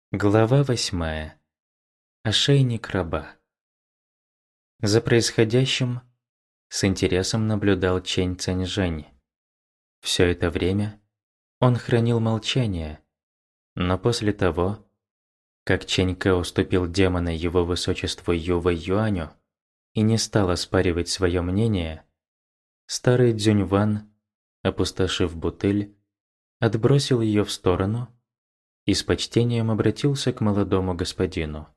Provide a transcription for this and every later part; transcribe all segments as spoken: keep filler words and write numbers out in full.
Глава восьмая. Ошейник раба. За происходящим с интересом наблюдал Чэнь Цаньжэнь. Все это время он хранил молчание, но после того, как Чэнь Кэ уступил демона его высочеству Ювэй Юаню и не стал оспаривать свое мнение, старый Цзюньван, опустошив бутыль, отбросил ее в сторону и с почтением обратился к молодому господину.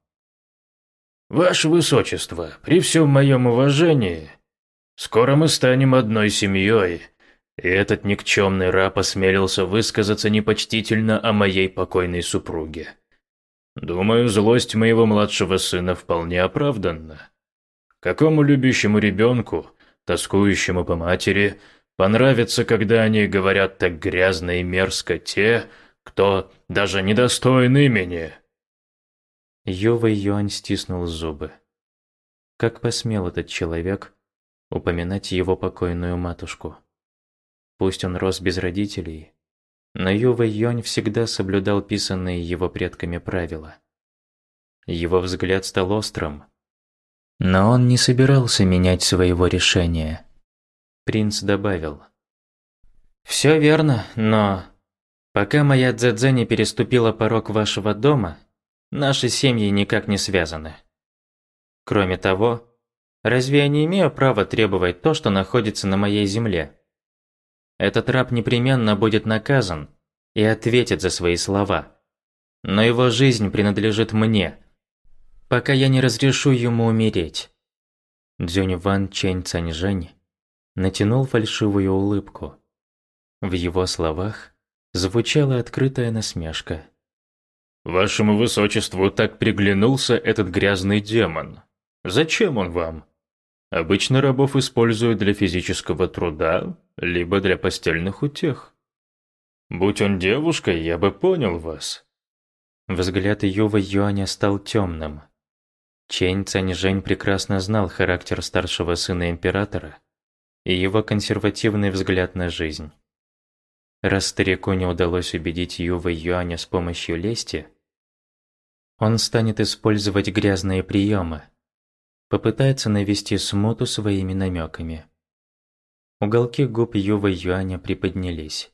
«Ваше Высочество, при всем моем уважении, скоро мы станем одной семьей, и этот никчемный раб осмелился высказаться непочтительно о моей покойной супруге. Думаю, злость моего младшего сына вполне оправданна. Какому любящему ребенку, тоскующему по матери, понравится, когда они говорят так грязно и мерзко те, кто даже недостоин имени?» Ювэй Юань стиснул зубы. Как посмел этот человек упоминать его покойную матушку? Пусть он рос без родителей, но Ювэй Юань всегда соблюдал писанные его предками правила. Его взгляд стал острым, но он не собирался менять своего решения. Принц добавил: «Все верно, но пока моя Цзэцзэ не переступила порог вашего дома, наши семьи никак не связаны. Кроме того, разве я не имею права требовать то, что находится на моей земле? Этот раб непременно будет наказан и ответит за свои слова. Но его жизнь принадлежит мне, пока я не разрешу ему умереть». Цзюньван Чэнь Цаньжэнь натянул фальшивую улыбку. В его словах звучала открытая насмешка. «Вашему Высочеству так приглянулся этот грязный демон. Зачем он вам? Обычно рабов используют для физического труда, либо для постельных утех. Будь он девушкой, я бы понял вас». Взгляд Ювэй Юаня стал темным. Чэнь Цаньжэнь прекрасно знал характер старшего сына императора и его консервативный взгляд на жизнь. Раз старику не удалось убедить Ювэй Юаня с помощью лести, он станет использовать грязные приемы, попытается навести смуту своими намеками. Уголки губ Ювэй Юаня приподнялись.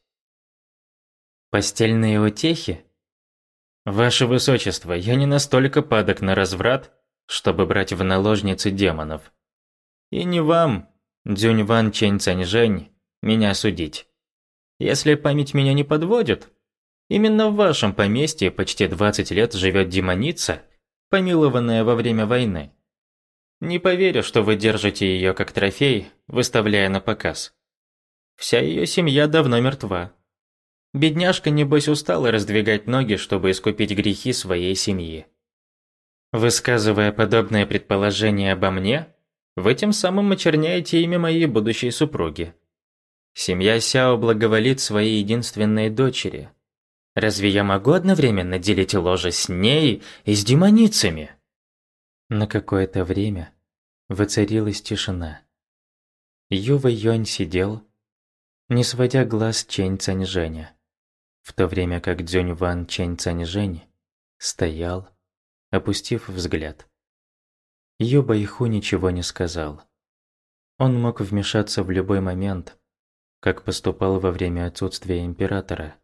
«Постельные утехи? Ваше Высочество, я не настолько падок на разврат, чтобы брать в наложницы демонов. И не вам, Цзюньван Чэнь Цаньжэнь, меня судить. Если память меня не подводит, именно в вашем поместье почти двадцать лет живет демоница, помилованная во время войны. Не поверю, что вы держите ее как трофей, выставляя на показ. Вся ее семья давно мертва. Бедняжка, небось, устала раздвигать ноги, чтобы искупить грехи своей семьи. Высказывая подобное предположение обо мне, вы тем самым очерняете имя моей будущей супруги. Семья Сяо благоволит своей единственной дочери. Разве я могу одновременно делить ложе с ней и с демоницами?» На какое-то время воцарилась тишина. Ювэй Юань сидел, не сводя глаз с Чэнь Цаньжэня, в то время как Цзюньван Чэнь Цаньжэнь стоял, опустив взгляд. Ю Байху ничего не сказал. Он мог вмешаться в любой момент, как поступал во время отсутствия императора.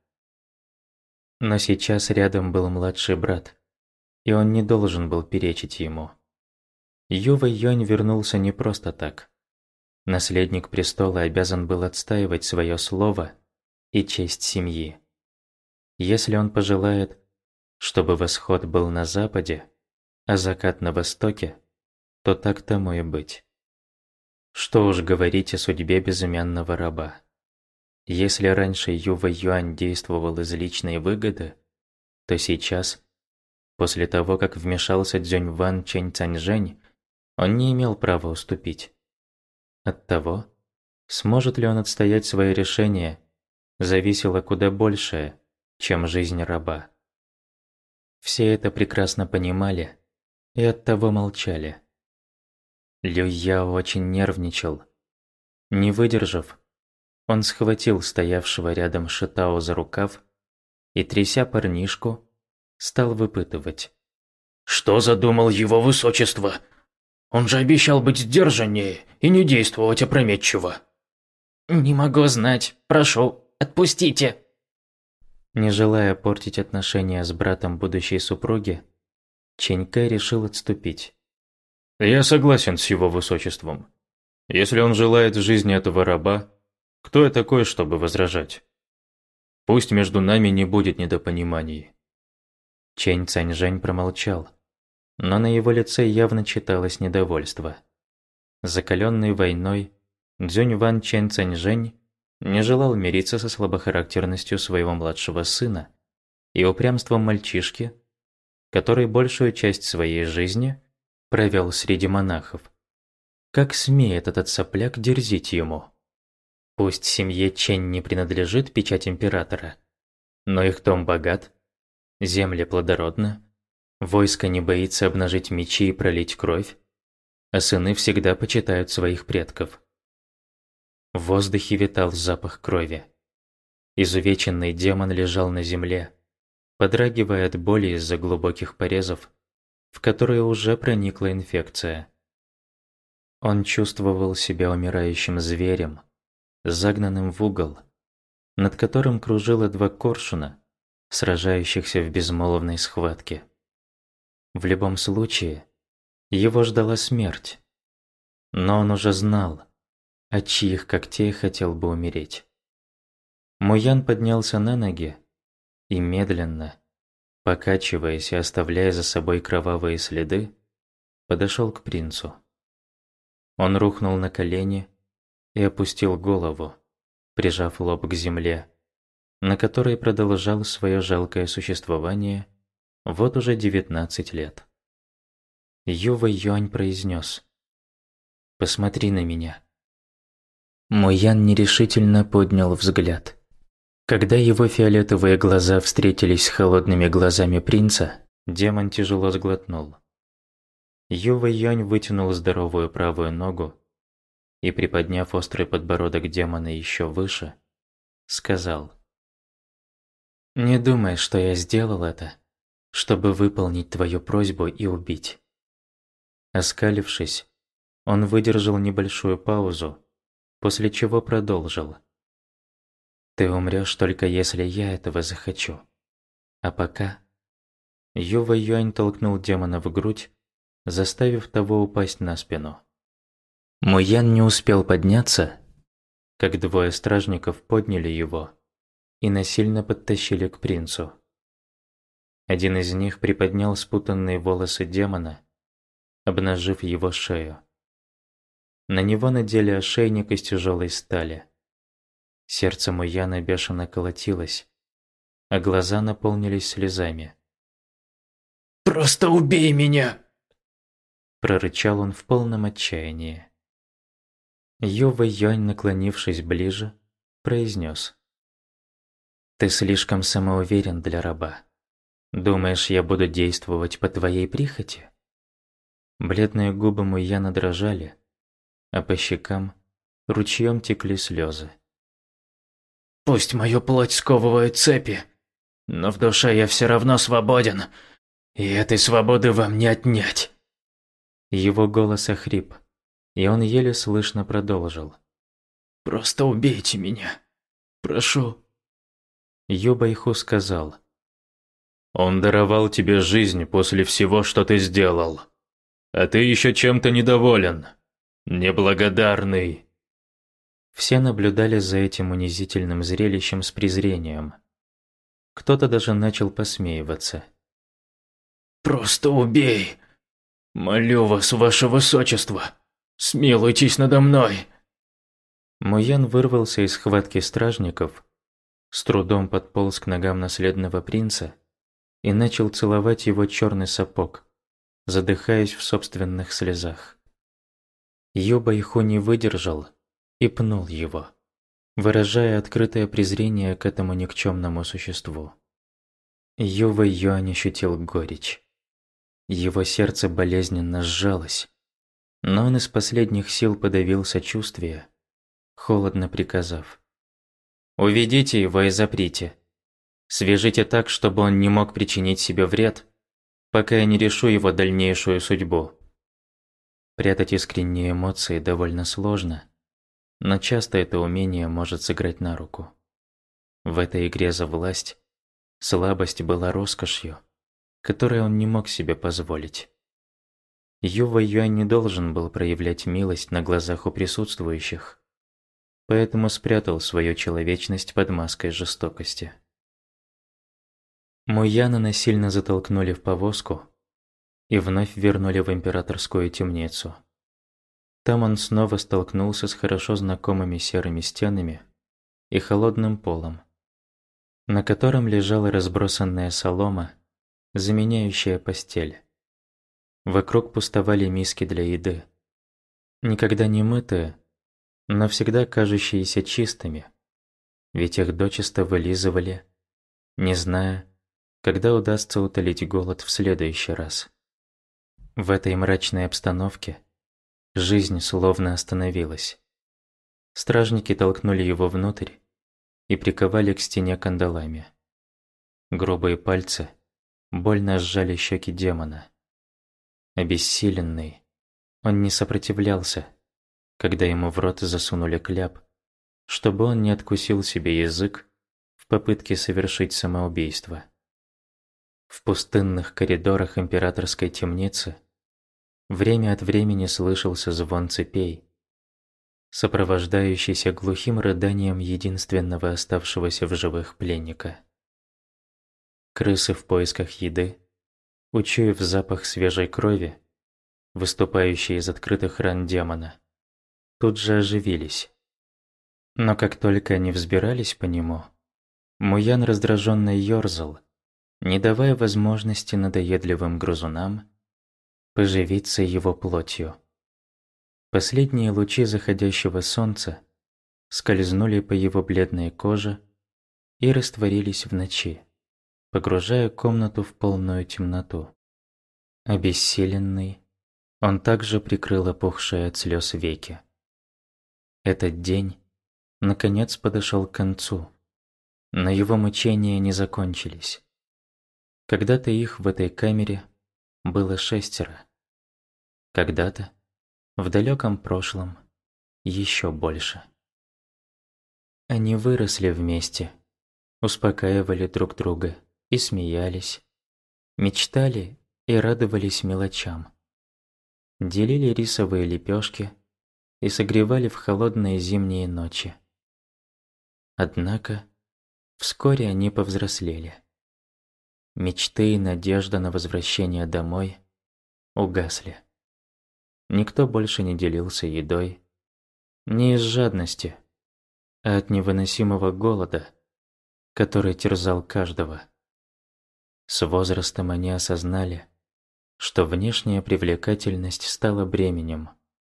Но сейчас рядом был младший брат, и он не должен был перечить ему. Ювэй Юань вернулся не просто так. Наследник престола обязан был отстаивать свое слово и честь семьи. Если он пожелает, чтобы восход был на западе, а закат на востоке, то так тому и быть. Что уж говорить о судьбе безымянного раба. Если раньше Ювэй Юань действовал из личной выгоды, то сейчас, после того, как вмешался Цзюньван Чэнь Цаньжэнь, он не имел права уступить. От того, сможет ли он отстоять свое решение, зависело куда большее, чем жизнь раба. Все это прекрасно понимали и оттого молчали. Лю Яо очень нервничал. Не выдержав, он схватил стоявшего рядом Шитао за рукав и, тряся парнишку, стал выпытывать. «Что задумал его высочество? Он же обещал быть сдержаннее и не действовать опрометчиво». «Не могу знать. Прошу, отпустите!» Не желая портить отношения с братом будущей супруги, Чэнь Кэ решил отступить. «Я согласен с его высочеством. Если он желает жизни этого раба, кто я такой, чтобы возражать? Пусть между нами не будет недопониманий». Чэнь Цаньжэнь промолчал, но на его лице явно читалось недовольство. Закаленный войной, Цзюньван Чэнь Цаньжэнь не желал мириться со слабохарактерностью своего младшего сына и упрямством мальчишки, который большую часть своей жизни провел среди монахов. Как смеет этот сопляк дерзить ему? Пусть семье Чэнь не принадлежит печать императора, но их дом богат, земли плодородны, войско не боится обнажить мечи и пролить кровь, а сыны всегда почитают своих предков. В воздухе витал запах крови. Изувеченный демон лежал на земле, подрагивая от боли из-за глубоких порезов, в которые уже проникла инфекция. Он чувствовал себя умирающим зверем, загнанным в угол, над которым кружило два коршуна, сражающихся в безмолвной схватке. В любом случае, его ждала смерть, но он уже знал, от чьих когтей хотел бы умереть. Муян поднялся на ноги и медленно, покачиваясь и оставляя за собой кровавые следы, подошел к принцу. Он рухнул на колени и опустил голову, прижав лоб к земле, на которой продолжал свое жалкое существование вот уже девятнадцать лет. Юва Юань произнес: «Посмотри на меня». Муян нерешительно поднял взгляд. Когда его фиолетовые глаза встретились с холодными глазами принца, демон тяжело сглотнул. Юва Юань вытянул здоровую правую ногу и, приподняв острый подбородок демона еще выше, сказал: «Не думай, что я сделал это, чтобы выполнить твою просьбу и убить». Оскалившись, он выдержал небольшую паузу, после чего продолжил: «Ты умрешь только если я этого захочу. А пока...» Юва Юань толкнул демона в грудь, заставив того упасть на спину. Муян не успел подняться, как двое стражников подняли его и насильно подтащили к принцу. Один из них приподнял спутанные волосы демона, обнажив его шею. На него надели ошейник из тяжелой стали. Сердце Муяна бешено колотилось, а глаза наполнились слезами. «Просто убей меня!» Прорычал он в полном отчаянии. Юва Юань, наклонившись ближе, произнес: «Ты слишком самоуверен для раба. Думаешь, я буду действовать по твоей прихоти?» Бледные губы Муяна дрожали, а по щекам ручьем текли слезы. «Пусть мою плоть сковывают цепи, но в душе я все равно свободен, и этой свободы вам не отнять». Его голос охрип, и он еле слышно продолжил: «Просто убейте меня, прошу». Ю Байху сказал: «Он даровал тебе жизнь после всего, что ты сделал. А ты еще чем-то недоволен. Неблагодарный». Все наблюдали за этим унизительным зрелищем с презрением. Кто-то даже начал посмеиваться. «Просто убей! Молю вас, ваше высочество, смилуйтесь надо мной!» Муян вырвался из схватки стражников, с трудом подполз к ногам наследного принца и начал целовать его черный сапог, задыхаясь в собственных слезах. Ю Байху не выдержал и пнул его, выражая открытое презрение к этому никчемному существу. Юва Юань ощутил горечь. Его сердце болезненно сжалось, но он из последних сил подавил сочувствие, холодно приказав: «Уведите его и заприте. Свяжите так, чтобы он не мог причинить себе вред, пока я не решу его дальнейшую судьбу. Прятать искренние эмоции довольно сложно, но часто это умение может сыграть на руку. В этой игре за власть слабость была роскошью, которой он не мог себе позволить. Юва Юань не должен был проявлять милость на глазах у присутствующих, поэтому спрятал свою человечность под маской жестокости. Муяна насильно затолкнули в повозку и вновь вернули в императорскую темницу. Там он снова столкнулся с хорошо знакомыми серыми стенами и холодным полом, на котором лежала разбросанная солома, заменяющая постель. Вокруг пустовали миски для еды, никогда не мытые, но всегда кажущиеся чистыми, ведь их дочисто вылизывали, не зная, когда удастся утолить голод в следующий раз. В этой мрачной обстановке жизнь словно остановилась. Стражники толкнули его внутрь и приковали к стене кандалами. Грубые пальцы больно сжали щеки демона. Обессиленный, он не сопротивлялся, когда ему в рот засунули кляп, чтобы он не откусил себе язык в попытке совершить самоубийство. В пустынных коридорах императорской темницы время от времени слышался звон цепей, сопровождающийся глухим рыданием единственного оставшегося в живых пленника. Крысы в поисках еды, учуяв запах свежей крови, выступающей из открытых ран демона, тут же оживились. Но как только они взбирались по нему, Муян раздраженно ёрзал, не давая возможности надоедливым грызунам поживиться его плотью. Последние лучи заходящего солнца скользнули по его бледной коже и растворились в ночи, погружая комнату в полную темноту. Обессиленный, он также прикрыл опухшие от слез веки. Этот день, наконец, подошел к концу, но его мучения не закончились. Когда-то их в этой камере было шестеро. Когда-то, в далеком прошлом, еще больше. Они выросли вместе, успокаивали друг друга и смеялись, мечтали и радовались мелочам, делили рисовые лепешки и согревали в холодные зимние ночи. Однако, вскоре они повзрослели. Мечты и надежда на возвращение домой угасли. Никто больше не делился едой, не из жадности, а от невыносимого голода, который терзал каждого. С возрастом они осознали, что внешняя привлекательность стала бременем.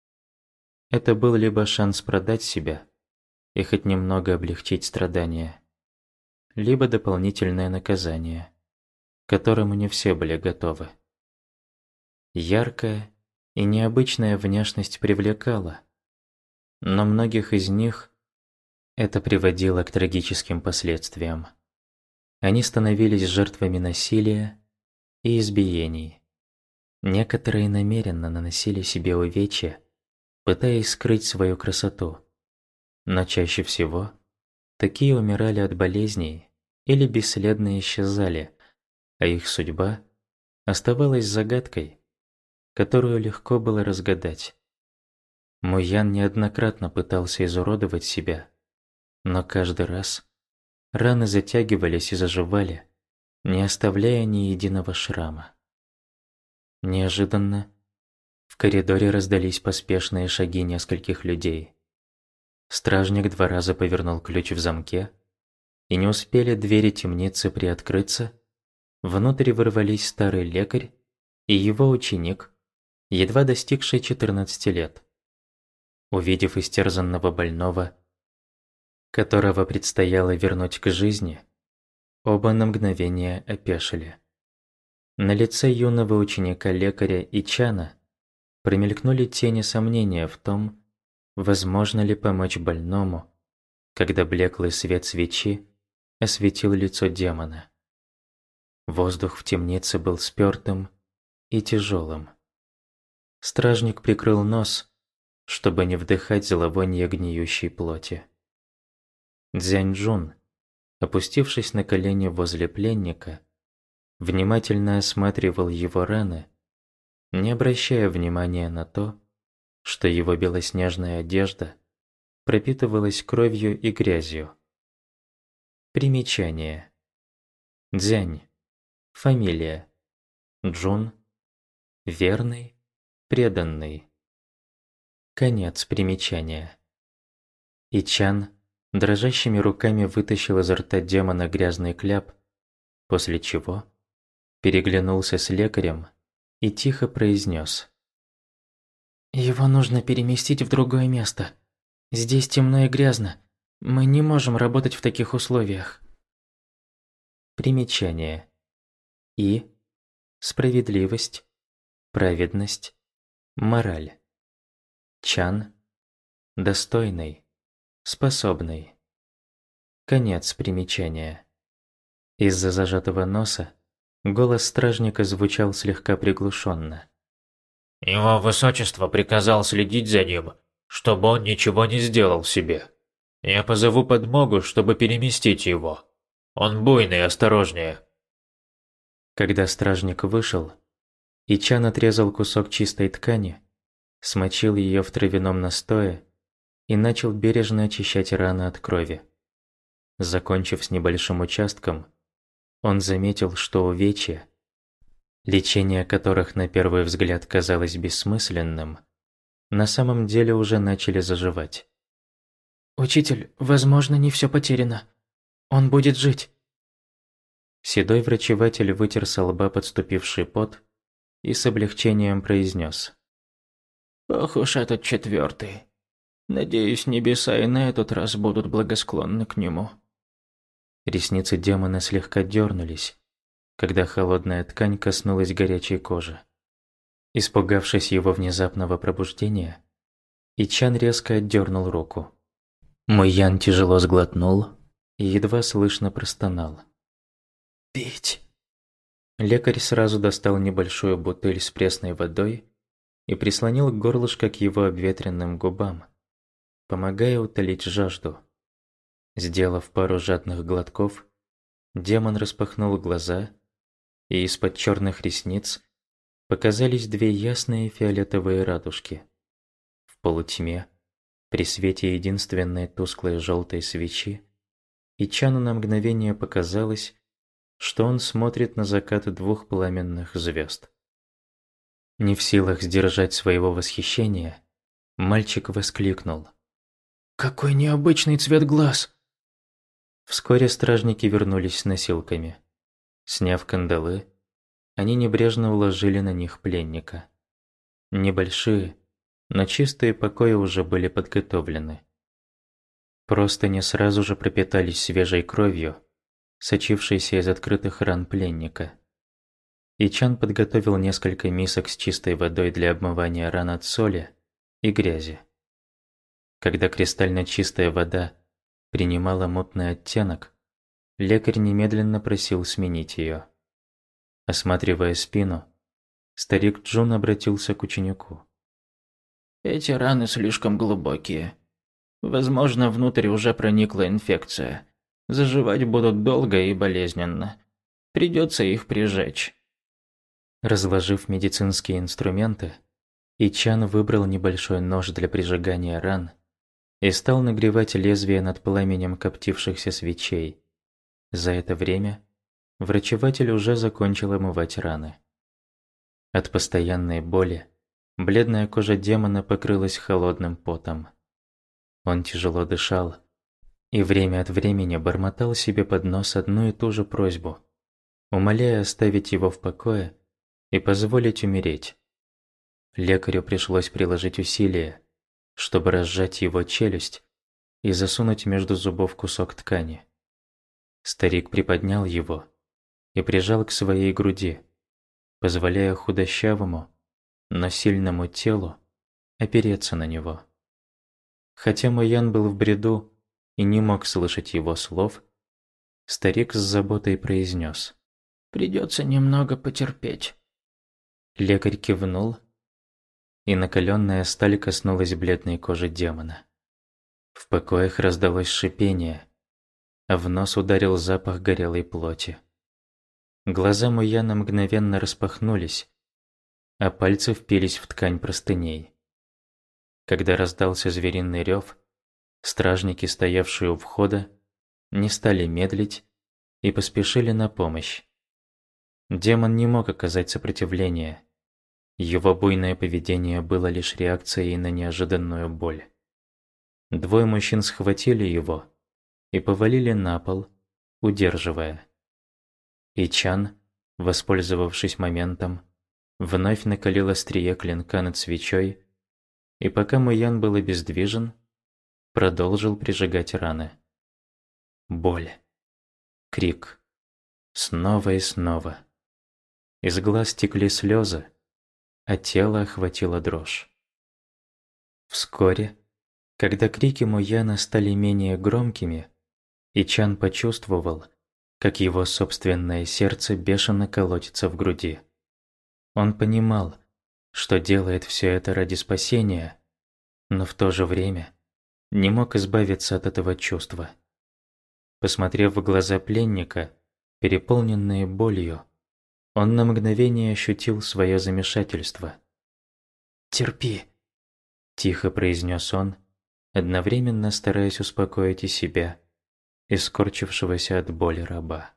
Это был либо шанс продать себя и хоть немного облегчить страдания, либо дополнительное наказание, к которому не все были готовы. Яркая и необычная внешность привлекала, но многих из них это приводило к трагическим последствиям. Они становились жертвами насилия и избиений. Некоторые намеренно наносили себе увечья, пытаясь скрыть свою красоту, но чаще всего такие умирали от болезней или бесследно исчезали, а их судьба оставалась загадкой, которую легко было разгадать. Муян неоднократно пытался изуродовать себя, но каждый раз раны затягивались и заживали, не оставляя ни единого шрама. Неожиданно в коридоре раздались поспешные шаги нескольких людей. Стражник два раза повернул ключ в замке, и не успели двери темницы приоткрыться, внутрь ворвались старый лекарь и его ученик, едва достигший четырнадцати лет. Увидев истерзанного больного, которого предстояло вернуть к жизни, оба на мгновение опешили. На лице юного ученика-лекаря и Чана промелькнули тени сомнения в том, возможно ли помочь больному, когда блеклый свет свечи осветил лицо демона. Воздух в темнице был спёртым и тяжелым. Стражник прикрыл нос, чтобы не вдыхать зловоние гниющей плоти. Цзяньчжун, опустившись на колени возле пленника, внимательно осматривал его раны, не обращая внимания на то, что его белоснежная одежда пропитывалась кровью и грязью. Примечание. Цзянь. Фамилия. Джун. Верный, преданный. Конец примечания. И Чан дрожащими руками вытащил изо рта демона грязный кляп, после чего переглянулся с лекарем и тихо произнес: «Его нужно переместить в другое место. Здесь темно и грязно. Мы не можем работать в таких условиях». Примечание. И. Справедливость. Праведность. Мораль. Чан. Достойный. Способный. Конец примечания. Из-за зажатого носа голос стражника звучал слегка приглушенно. «Его высочество приказал следить за ним, чтобы он ничего не сделал себе. Я позову подмогу, чтобы переместить его. Он буйный, осторожнее». Когда стражник вышел, Ичан отрезал кусок чистой ткани, смочил ее в травяном настое и начал бережно очищать раны от крови. Закончив с небольшим участком, он заметил, что увечья, лечение которых на первый взгляд казалось бессмысленным, на самом деле уже начали заживать. «Учитель, возможно, не все потеряно. Он будет жить». Седой врачеватель вытер со лба подступивший пот и с облегчением произнес: «Ох уж этот четвертый. Надеюсь, небеса и на этот раз будут благосклонны к нему». Ресницы демона слегка дернулись, когда холодная ткань коснулась горячей кожи. Испугавшись его внезапного пробуждения, Ичан резко отдернул руку. Муян тяжело сглотнул и едва слышно простонал: «Пить». Лекарь сразу достал небольшую бутыль с пресной водой и прислонил горлышко к его обветренным губам, помогая утолить жажду. Сделав пару жадных глотков, демон распахнул глаза, и из-под черных ресниц показались две ясные фиолетовые радужки. В полутьме, при свете единственной тусклой желтой свечи, Ичану на мгновение показалось, что он смотрит на закат двух пламенных звезд. Не в силах сдержать своего восхищения, мальчик воскликнул: «Какой необычный цвет глаз!» Вскоре стражники вернулись с носилками. Сняв кандалы, они небрежно уложили на них пленника. Небольшие, но чистые покои уже были подготовлены. Простыни сразу же пропитались свежей кровью, сочившейся из открытых ран пленника. Ичан подготовил несколько мисок с чистой водой для обмывания ран от соли и грязи. Когда кристально чистая вода принимала мутный оттенок, лекарь немедленно просил сменить ее. Осматривая спину, старик Джун обратился к ученику: «Эти раны слишком глубокие. Возможно, внутрь уже проникла инфекция. Заживать будут долго и болезненно. Придется их прижечь». Разложив медицинские инструменты, Ичан выбрал небольшой нож для прижигания ран и стал нагревать лезвие над пламенем коптившихся свечей. За это время врачеватель уже закончил омывать раны. От постоянной боли бледная кожа демона покрылась холодным потом. Он тяжело дышал и время от времени бормотал себе под нос одну и ту же просьбу, умоляя оставить его в покое и позволить умереть. Лекарю пришлось приложить усилия, чтобы разжать его челюсть и засунуть между зубов кусок ткани. Старик приподнял его и прижал к своей груди, позволяя худощавому, но сильному телу опереться на него. Хотя Муян был в бреду и не мог слышать его слов, Старик с заботой произнес: «Придется немного потерпеть». Лекарь кивнул, и накаленная сталь коснулась бледной кожи демона. В покоях раздалось шипение, а в нос ударил запах горелой плоти. Глаза Муяна мгновенно распахнулись, а пальцы впились в ткань простыней. Когда раздался звериный рев, стражники, стоявшие у входа, не стали медлить и поспешили на помощь. Демон не мог оказать сопротивления. Его буйное поведение было лишь реакцией на неожиданную боль. Двое мужчин схватили его и повалили на пол, удерживая. И Чан, воспользовавшись моментом, вновь накалил острие клинка над свечой, и пока Муян был обездвижен, продолжил прижигать раны. Боль. Крик. Снова и снова. Из глаз текли слезы, а тело охватила дрожь. Вскоре, когда крики Муяна стали менее громкими, и Чан почувствовал, как его собственное сердце бешено колотится в груди. Он понимал, что делает все это ради спасения, но в то же время не мог избавиться от этого чувства. Посмотрев в глаза пленника, переполненные болью, он на мгновение ощутил свое замешательство. «Терпи», – тихо произнес он, одновременно стараясь успокоить и себя, и скорчившегося от боли раба.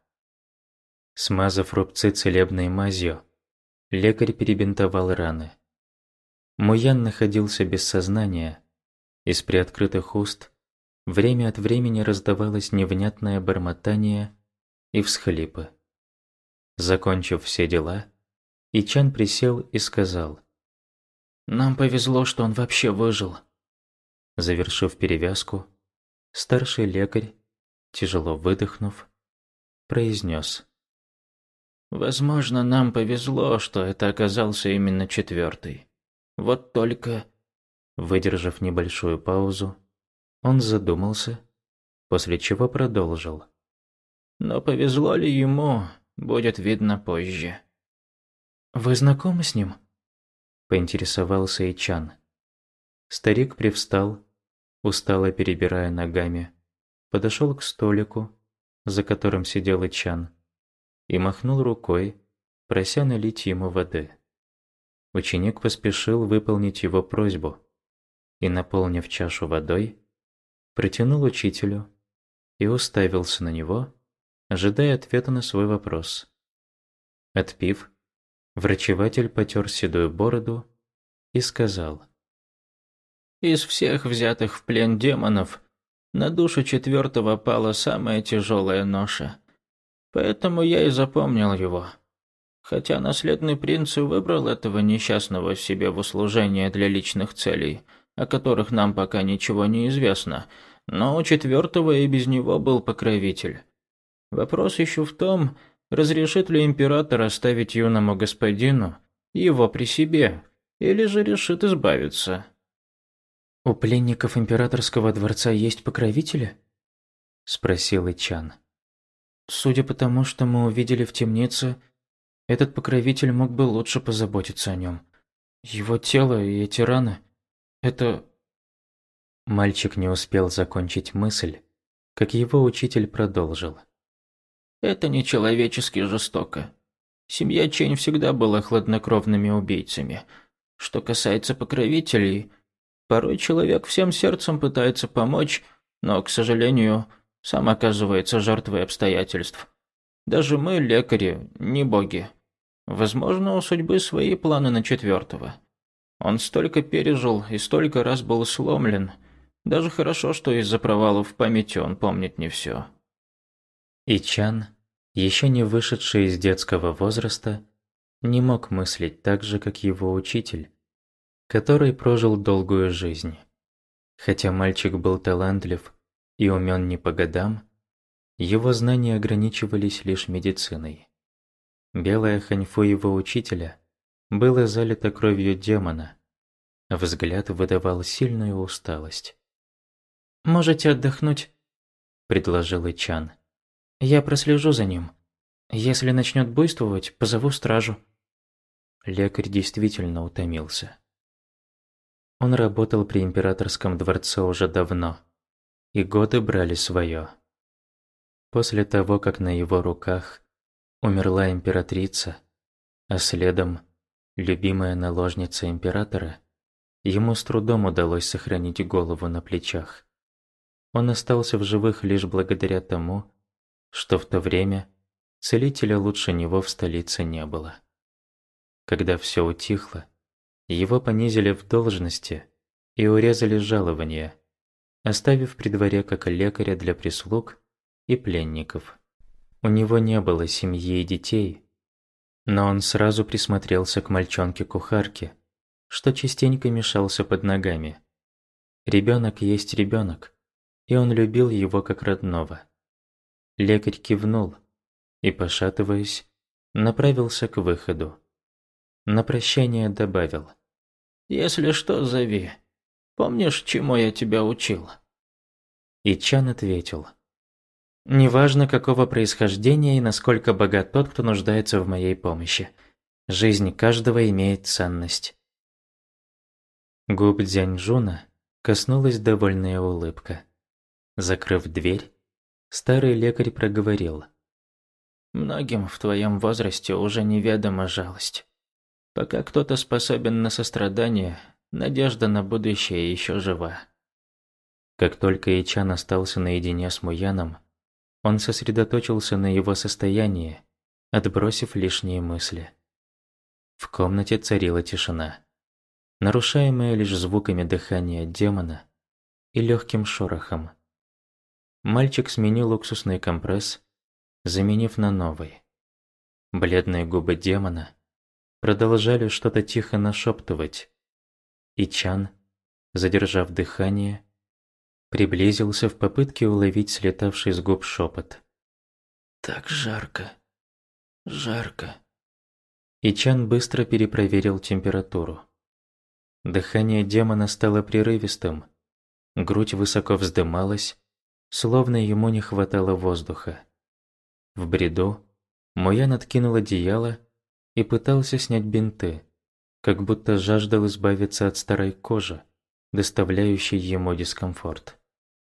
Смазав рубцы целебной мазью, лекарь перебинтовал раны. Муян находился без сознания, из приоткрытых уст время от времени раздавалось невнятное бормотание и всхлипы. Закончив все дела, Ичан присел и сказал: «Нам повезло, что он вообще выжил». Завершив перевязку, старший лекарь, тяжело выдохнув, произнес: «Возможно, нам повезло, что это оказался именно четвертый. Вот только...» Выдержав небольшую паузу, он задумался, после чего продолжил: «Но повезло ли ему, будет видно позже». «Вы знакомы с ним?» – поинтересовался Ичан. Старик привстал, устало перебирая ногами, подошел к столику, за которым сидел Ичан, и махнул рукой, прося налить ему воды. Ученик поспешил выполнить его просьбу и, наполнив чашу водой, протянул учителю и уставился на него, ожидая ответа на свой вопрос. Отпив, врачеватель потер седую бороду и сказал: «Из всех взятых в плен демонов на душу четвертого пала самая тяжелая ноша. Поэтому я и запомнил его. Хотя наследный принц и выбрал этого несчастного себе в услужение для личных целей, о которых нам пока ничего не известно, но у четвертого и без него был покровитель. Вопрос еще в том, разрешит ли император оставить юному господину его при себе, или же решит избавиться». «У пленников императорского дворца есть покровители?» – спросил Ичан. «Судя по тому, что мы увидели в темнице, этот покровитель мог бы лучше позаботиться о нем. Его тело и эти раны – это...» Мальчик не успел закончить мысль, как его учитель продолжил: «Это нечеловечески жестоко. Семья Чэнь всегда была хладнокровными убийцами. Что касается покровителей, порой человек всем сердцем пытается помочь, но, к сожалению, сам оказывается жертвой обстоятельств. Даже мы, лекари, не боги. Возможно, у судьбы свои планы на четвертого. Он столько пережил и столько раз был сломлен. Даже хорошо, что из-за провалов в памяти он помнит не все». Ичан, еще не вышедший из детского возраста, не мог мыслить так же, как его учитель, который прожил долгую жизнь. Хотя мальчик был талантлив и умен не по годам, его знания ограничивались лишь медициной. Белое ханьфу его учителя было залито кровью демона, а взгляд выдавал сильную усталость. «Можете отдохнуть», – предложил Ичан. Я прослежу за ним. Если начнет буйствовать, позову стражу». Лекарь действительно утомился. Он работал при императорском дворце уже давно, и годы брали свое. После того, как на его руках умерла императрица, а следом любимая наложница императора, ему с трудом удалось сохранить голову на плечах. Он остался в живых лишь благодаря тому, что в то время целителя лучше него в столице не было. Когда все утихло, его понизили в должности и урезали жалование, оставив при дворе как лекаря для прислуг и пленников. У него не было семьи и детей, но он сразу присмотрелся к мальчонке-кухарке, что частенько мешался под ногами. Ребенок есть ребенок, и он любил его как родного. Лекарь кивнул и, пошатываясь, направился к выходу. На прощание добавил: «Если что, зови. Помнишь, чему я тебя учил?» И Чан ответил: «Неважно, какого происхождения и насколько богат тот, кто нуждается в моей помощи. Жизнь каждого имеет ценность». Губ Дзяньжуна коснулась довольная улыбка. Закрыв дверь, старый лекарь проговорил: «Многим в твоем возрасте уже неведома жалость. Пока кто-то способен на сострадание, надежда на будущее еще жива». Как только Ичан остался наедине с Муяном, он сосредоточился на его состоянии, отбросив лишние мысли. В комнате царила тишина, нарушаемая лишь звуками дыхания демона и легким шорохом. Мальчик сменил уксусный компресс, заменив на новый. Бледные губы демона продолжали что-то тихо нашептывать, и Чан, задержав дыхание, приблизился в попытке уловить слетавший с губ шепот. «Так жарко, жарко». И Чан быстро перепроверил температуру. Дыхание демона стало прерывистым, грудь высоко вздымалась, словно ему не хватало воздуха. В бреду Муян откинул одеяло и пытался снять бинты, как будто жаждал избавиться от старой кожи, доставляющей ему дискомфорт.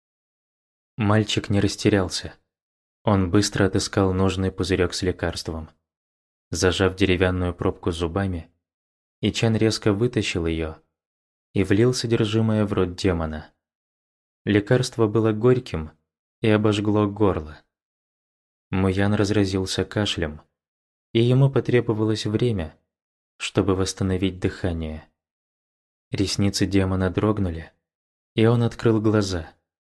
Мальчик не растерялся. Он быстро отыскал нужный пузырек с лекарством. Зажав деревянную пробку зубами, Ичан резко вытащил ее и влил содержимое в рот демона. Лекарство было горьким и обожгло горло. Муян разразился кашлем, и ему потребовалось время, чтобы восстановить дыхание. Ресницы демона дрогнули, и он открыл глаза.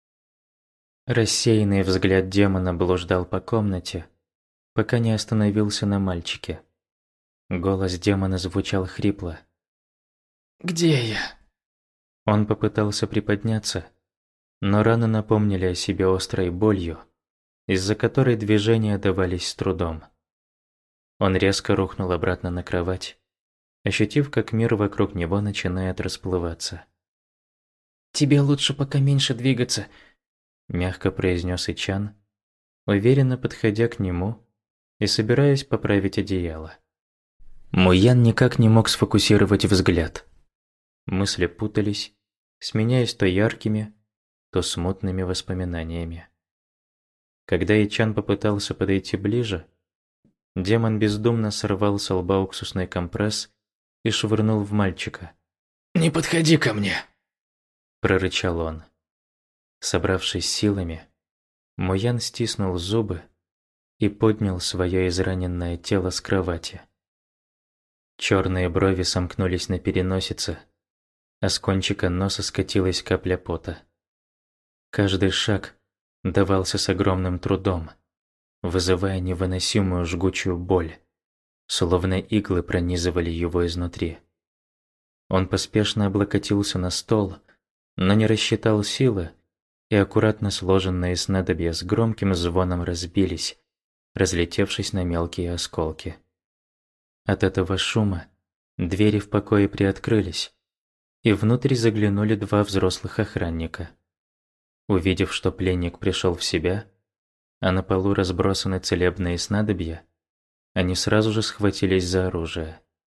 Рассеянный взгляд демона блуждал по комнате, пока не остановился на мальчике. Голос демона звучал хрипло. «Где я?» Он попытался приподняться, но раны напомнили о себе острой болью, из-за которой движения давались с трудом. Он резко рухнул обратно на кровать, ощутив, как мир вокруг него начинает расплываться. «Тебе лучше пока меньше двигаться», – мягко произнес Ичан, уверенно подходя к нему и собираясь поправить одеяло. Муян никак не мог сфокусировать взгляд. Мысли путались, сменяясь то яркими, то смутными воспоминаниями. Когда Ичан попытался подойти ближе, демон бездумно сорвал с лба уксусный компресс и швырнул в мальчика. «Не подходи ко мне!» – прорычал он. Собравшись силами, Муян стиснул зубы и поднял свое израненное тело с кровати. Черные брови сомкнулись на переносице, а с кончика носа скатилась капля пота. Каждый шаг давался с огромным трудом, вызывая невыносимую жгучую боль, словно иглы пронизывали его изнутри. Он поспешно облокотился на стол, но не рассчитал силы, и аккуратно сложенные снадобья с громким звоном разбились, разлетевшись на мелкие осколки. От этого шума двери в покое приоткрылись, и внутрь заглянули два взрослых охранника. Увидев, что пленник пришел в себя, а на полу разбросаны целебные снадобья, они сразу же схватились за оружие.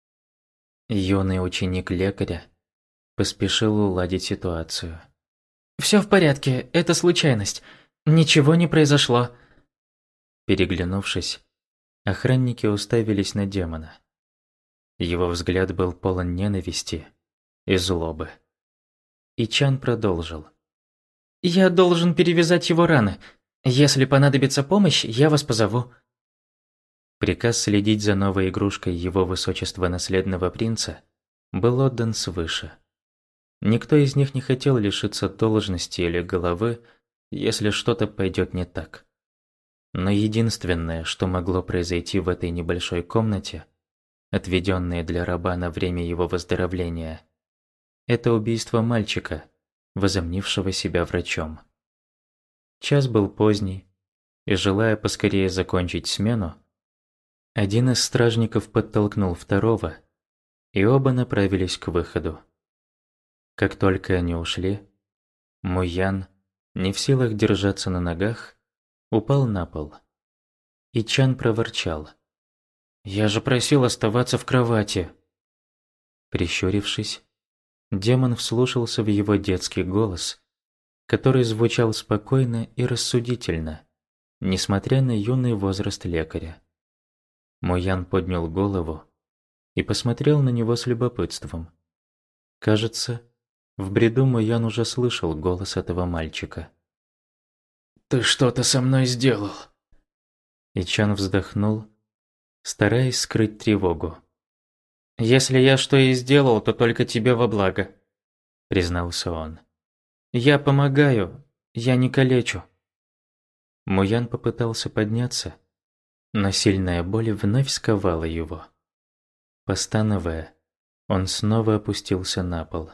Юный ученик лекаря поспешил уладить ситуацию. «Все в порядке, это случайность. Ничего не произошло». Переглянувшись, охранники уставились на демона. Его взгляд был полон ненависти и злобы. И Чан продолжил. «Я должен перевязать его раны. Если понадобится помощь, я вас позову». Приказ следить за новой игрушкой его высочества наследного принца был отдан свыше. Никто из них не хотел лишиться должности или головы, если что-то пойдет не так. Но единственное, что могло произойти в этой небольшой комнате, отведенной для раба на время его выздоровления, это убийство мальчика, возомнившего себя врачом. Час был поздний, и, желая поскорее закончить смену, один из стражников подтолкнул второго, и оба направились к выходу. Как только они ушли, Муян, не в силах держаться на ногах, упал на пол. И Чан проворчал. «Я же просил оставаться в кровати!» Прищурившись, демон вслушался в его детский голос, который звучал спокойно и рассудительно, несмотря на юный возраст лекаря. Муян поднял голову и посмотрел на него с любопытством. Кажется, в бреду Муян уже слышал голос этого мальчика. «Ты что-то со мной сделал!» И Чан вздохнул, стараясь скрыть тревогу. «Если я что и сделал, то только тебе во благо», — признался он. «Я помогаю, я не калечу». Муян попытался подняться, но сильная боль вновь сковала его. Постановая, он снова опустился на пол.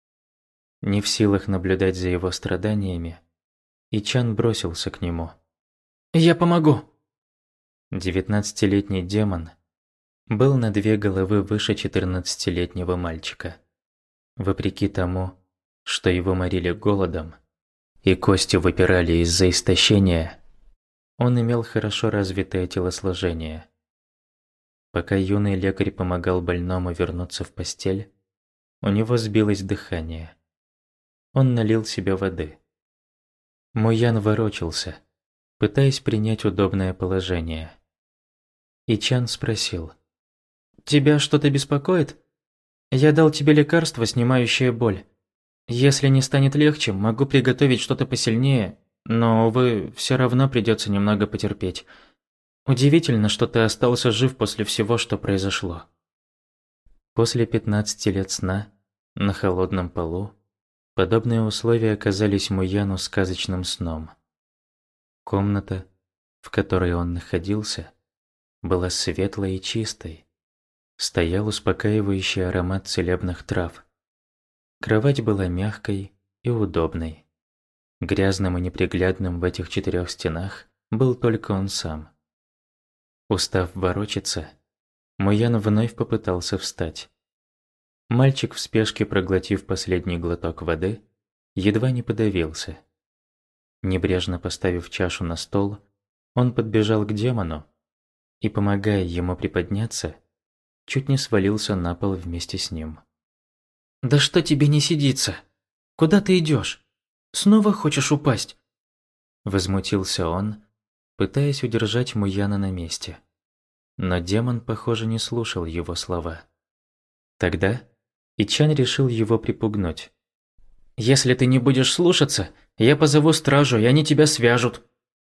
Не в силах наблюдать за его страданиями, Ичан бросился к нему. «Я помогу!» Девятнадцатилетний демон был на две головы выше четырнадцатилетнего мальчика. Вопреки тому, что его морили голодом, и кости выпирали из-за истощения, он имел хорошо развитое телосложение. Пока юный лекарь помогал больному вернуться в постель, у него сбилось дыхание. Он налил себе воды. Муян ворочался, пытаясь принять удобное положение. Ичан спросил. «Тебя что-то беспокоит? Я дал тебе лекарство, снимающее боль. Если не станет легче, могу приготовить что-то посильнее, но, увы, все равно придется немного потерпеть. Удивительно, что ты остался жив после всего, что произошло». После пятнадцати лет сна, на холодном полу, подобные условия оказались Муяну сказочным сном. Комната, в которой он находился, была светлой и чистой. Стоял успокаивающий аромат целебных трав. Кровать была мягкой и удобной. Грязным и неприглядным в этих четырех стенах был только он сам. Устав ворочаться, Муян вновь попытался встать. Мальчик, в спешке проглотив последний глоток воды, едва не подавился. Небрежно поставив чашу на стол, он подбежал к демону и, помогая ему приподняться, чуть не свалился на пол вместе с ним. «Да что тебе не сидится? Куда ты идешь? Снова хочешь упасть?» Возмутился он, пытаясь удержать Муяна на месте. Но демон, похоже, не слушал его слова. Тогда Ичан решил его припугнуть. «Если ты не будешь слушаться, я позову стражу, и они тебя свяжут».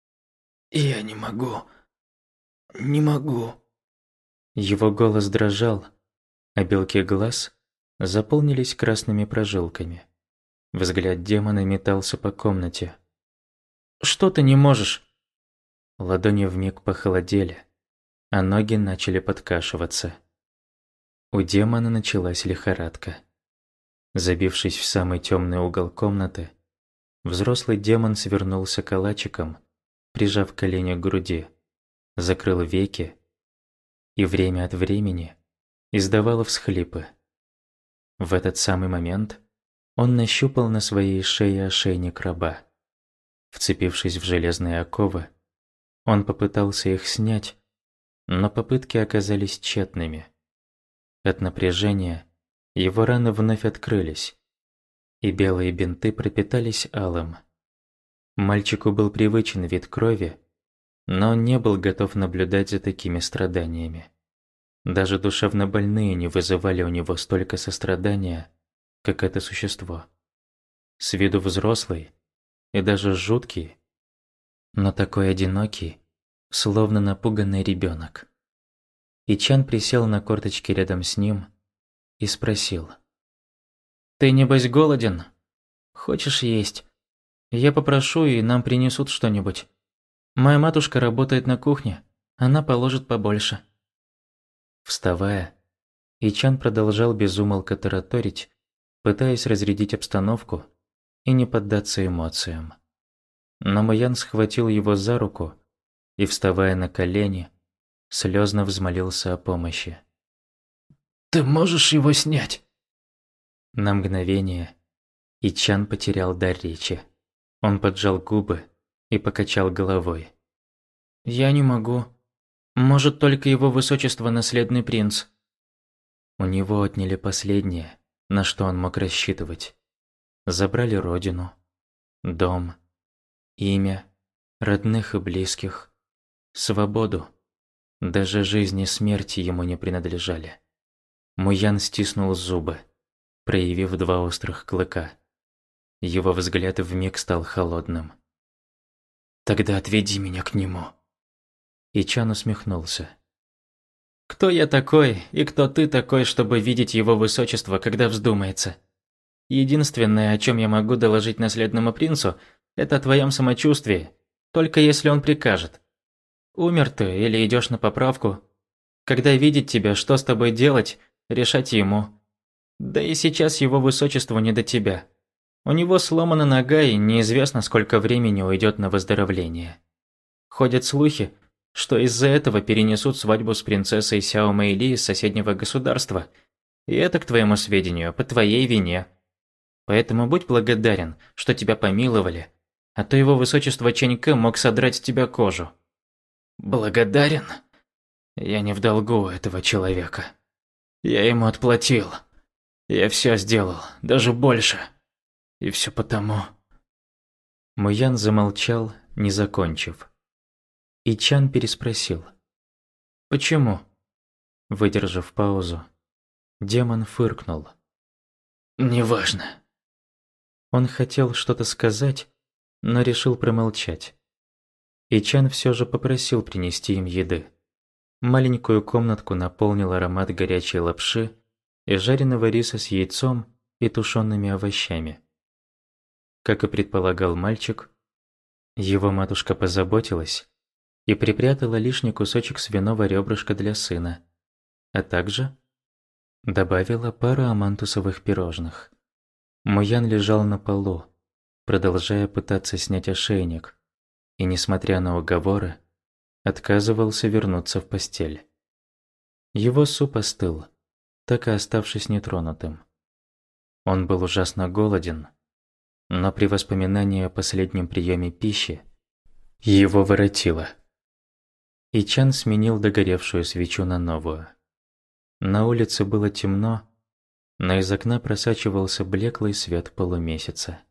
«Я не могу. Не могу». Его голос дрожал, а белки глаз заполнились красными прожилками. Взгляд демона метался по комнате. «Что ты не можешь?» Ладони вмиг похолодели, а ноги начали подкашиваться. У демона началась лихорадка. Забившись в самый темный угол комнаты, взрослый демон свернулся калачиком, прижав колени к груди, закрыл веки и время от времени издавал всхлипы. В этот самый момент он нащупал на своей шее ошейник раба. Вцепившись в железные оковы, Он попытался их снять, но попытки оказались тщетными. От напряжения его раны вновь открылись, и белые бинты пропитались алым. Мальчику был привычен вид крови, но он не был готов наблюдать за такими страданиями. Даже душевнобольные не вызывали у него столько сострадания, как это существо. С виду взрослый и даже жуткий, но такой одинокий, словно напуганный ребенок. И Чан присел на корточки рядом с ним и спросил: «Ты небось голоден? Хочешь есть? Я попрошу, и нам принесут что-нибудь. Моя матушка работает на кухне, она положит побольше». Вставая, Ичан продолжал без умолка тараторить, пытаясь разрядить обстановку и не поддаться эмоциям. Но Моян схватил его за руку и, вставая на колени, слезно взмолился о помощи. «Ты можешь его снять?» На мгновение Ичан потерял дар речи. Он поджал губы и покачал головой. «Я не могу. Может, только его высочество наследный принц». У него отняли последнее, на что он мог рассчитывать. Забрали родину, дом, имя, родных и близких, свободу. Даже жизнь и смерть ему не принадлежали. Муян стиснул зубы, проявив два острых клыка. Его взгляд вмиг стал холодным. «Тогда отведи меня к нему». Ичан усмехнулся. «Кто я такой и кто ты такой, чтобы видеть его высочество, когда вздумается? Единственное, о чем я могу доложить наследному принцу, это о твоем самочувствии, только если он прикажет. Умер ты или идешь на поправку. Когда видеть тебя, что с тобой делать, решать ему. Да и сейчас его высочеству не до тебя. У него сломана нога, и неизвестно, сколько времени уйдет на выздоровление. Ходят слухи, что из-за этого перенесут свадьбу с принцессой Сяо Мэйли из соседнего государства. И это, к твоему сведению, по твоей вине. Поэтому будь благодарен, что тебя помиловали, а то его высочество Чэнь Кэ мог содрать с тебя кожу». «Благодарен? Я не в долгу у этого человека. Я ему отплатил. Я все сделал, даже больше. И все потому...» Муян замолчал, не закончив. И Чан переспросил: «Почему?» Выдержав паузу, демон фыркнул. «Неважно». Он хотел что-то сказать, но решил промолчать. И Чан все же попросил принести им еды. Маленькую комнатку наполнил аромат горячей лапши и жареного риса с яйцом и тушеными овощами. Как и предполагал мальчик, его матушка позаботилась и припрятала лишний кусочек свиного ребрышка для сына, а также добавила пару амантусовых пирожных. Муян лежал на полу, продолжая пытаться снять ошейник, и, несмотря на уговоры, отказывался вернуться в постель. Его суп остыл, так и оставшись нетронутым. Он был ужасно голоден, но при воспоминании о последнем приеме пищи его воротило. И Чан сменил догоревшую свечу на новую. На улице было темно, но из окна просачивался блеклый свет полумесяца.